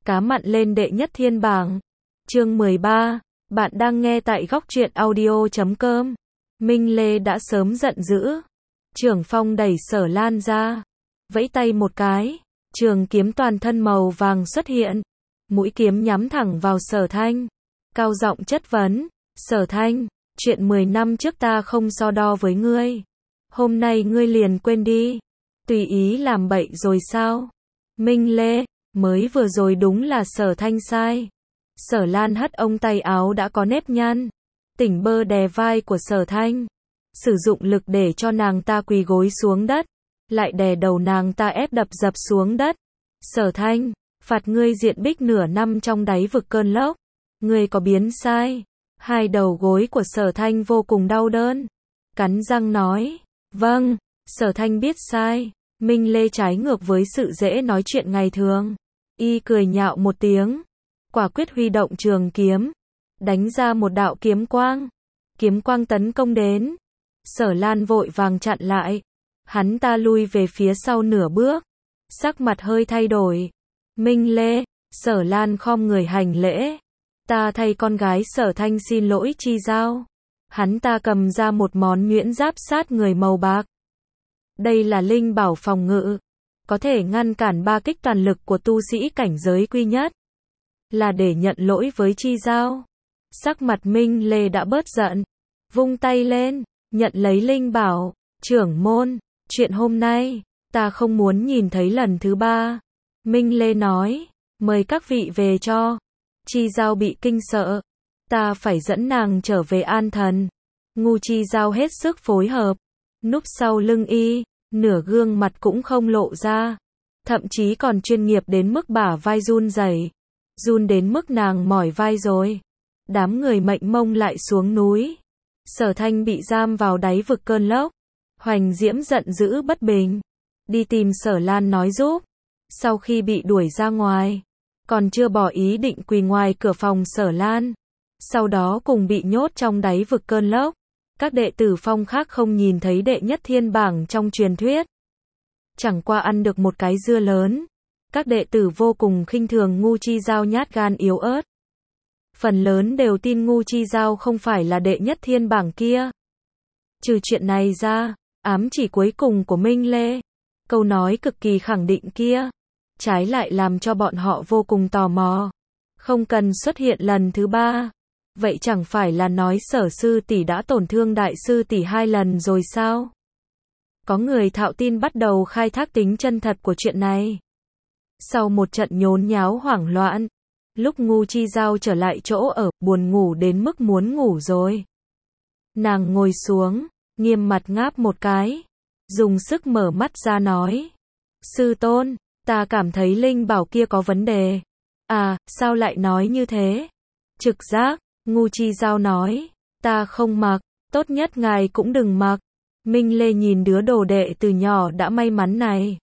cá mặn lên đệ nhất thiên bảng. Chương 13, bạn đang nghe tại góc truyện audio.com. Minh Lê đã sớm giận dữ. Trưởng Phong đẩy Sở Lan ra, vẫy tay một cái, trường kiếm toàn thân màu vàng xuất hiện, mũi kiếm nhắm thẳng vào Sở Thanh, cao giọng chất vấn, Sở Thanh, chuyện 10 năm trước ta không so đo với ngươi, hôm nay ngươi liền quên đi, tùy ý làm bậy rồi sao? Minh Lê, mới vừa rồi đúng là Sở Thanh sai. Sở Lan hất ông tay áo đã có nếp nhăn, tỉnh bơ đè vai của Sở Thanh, sử dụng lực để cho nàng ta quỳ gối xuống đất, lại đè đầu nàng ta ép đập dập xuống đất. Sở Thanh, phạt ngươi diện bích nửa năm trong đáy vực cơn lốc, ngươi có biến sai? Hai đầu gối của Sở Thanh vô cùng đau đớn, cắn răng nói, vâng, Sở Thanh biết sai. Minh Lê trái ngược với sự dễ nói chuyện ngày thường, y cười nhạo một tiếng, quả quyết huy động trường kiếm, đánh ra một đạo kiếm quang tấn công đến. Sở Lan vội vàng chặn lại, hắn ta lui về phía sau nửa bước, sắc mặt hơi thay đổi. Minh Lê, Sở Lan khom người hành lễ, ta thay con gái Sở Thanh xin lỗi Chi Giao. Hắn ta cầm ra một món nhuyễn giáp sát người màu bạc. Đây là linh bảo phòng ngự, có thể ngăn cản 3 kích toàn lực của tu sĩ cảnh giới quy nhất. Là để nhận lỗi với Chi Giao. Sắc mặt Minh Lê đã bớt giận, vung tay lên, nhận lấy linh bảo. Trưởng môn, chuyện hôm nay, ta không muốn nhìn thấy lần thứ 3. Minh Lê nói, mời các vị về cho. Chi Giao bị kinh sợ, ta phải dẫn nàng trở về An Thần. Ngu Chi Giao hết sức phối hợp, núp sau lưng y, nửa gương mặt cũng không lộ ra, thậm chí còn chuyên nghiệp đến mức bả vai run rẩy, run đến mức nàng mỏi vai rồi. Đám người mệnh mông lại xuống núi. Sở Thanh bị giam vào đáy vực cơn lốc. Hoành Diễm giận dữ bất bình, đi tìm Sở Lan nói giúp. Sau khi bị đuổi ra ngoài, còn chưa bỏ ý định quỳ ngoài cửa phòng Sở Lan, sau đó cùng bị nhốt trong đáy vực cơn lốc. Các đệ tử Phong khác không nhìn thấy đệ nhất thiên bảng trong truyền thuyết, chẳng qua ăn được một cái dưa lớn. Các đệ tử vô cùng khinh thường Ngu Chi Giao nhát gan yếu ớt. Phần lớn đều tin Ngu Chi Giao không phải là đệ nhất thiên bảng kia. Trừ chuyện này ra, ám chỉ cuối cùng của Minh Lê, câu nói cực kỳ khẳng định kia, trái lại làm cho bọn họ vô cùng tò mò. Không cần xuất hiện lần thứ 3. Vậy chẳng phải là nói Sở sư tỷ đã tổn thương đại sư tỷ 2 lần rồi sao? Có người thạo tin bắt đầu khai thác tính chân thật của chuyện này. Sau một trận nhốn nháo hoảng loạn, lúc Ngu Chi Giao trở lại chỗ ở, buồn ngủ đến mức muốn ngủ rồi. Nàng ngồi xuống, nghiêm mặt ngáp một cái, dùng sức mở mắt ra nói, sư tôn, ta cảm thấy linh bảo kia có vấn đề. À, sao lại nói như thế? Trực giác. Ngu Chi Giao nói, ta không mặc, tốt nhất ngài cũng đừng mặc. Minh Lê nhìn đứa đồ đệ từ nhỏ đã may mắn này.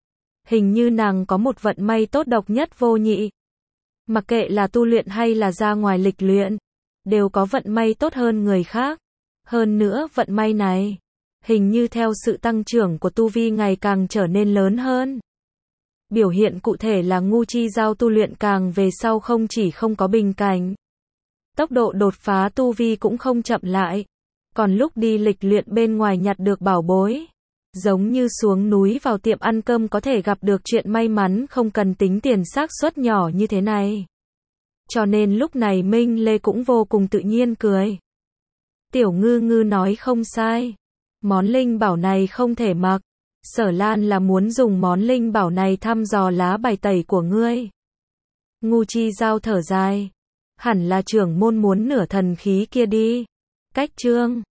Hình như nàng có một vận may tốt độc nhất vô nhị. Mặc kệ là tu luyện hay là ra ngoài lịch luyện, đều có vận may tốt hơn người khác. Hơn nữa vận may này, hình như theo sự tăng trưởng của tu vi ngày càng trở nên lớn hơn. Biểu hiện cụ thể là Ngu Chi Giao tu luyện càng về sau không chỉ không có bình cảnh, tốc độ đột phá tu vi cũng không chậm lại. Còn lúc đi lịch luyện bên ngoài nhặt được bảo bối, giống như xuống núi vào tiệm ăn cơm có thể gặp được chuyện may mắn không cần tính tiền xác suất nhỏ như thế này. Cho nên lúc này Minh Lê cũng vô cùng tự nhiên cười. Tiểu Ngư Ngư nói không sai. Món linh bảo này không thể mặc. Sở Lan là muốn dùng món linh bảo này thăm dò lá bài tẩy của ngươi. Ngu Chi Giao thở dài. Hẳn là trưởng môn muốn nửa thần khí kia đi. Cách chương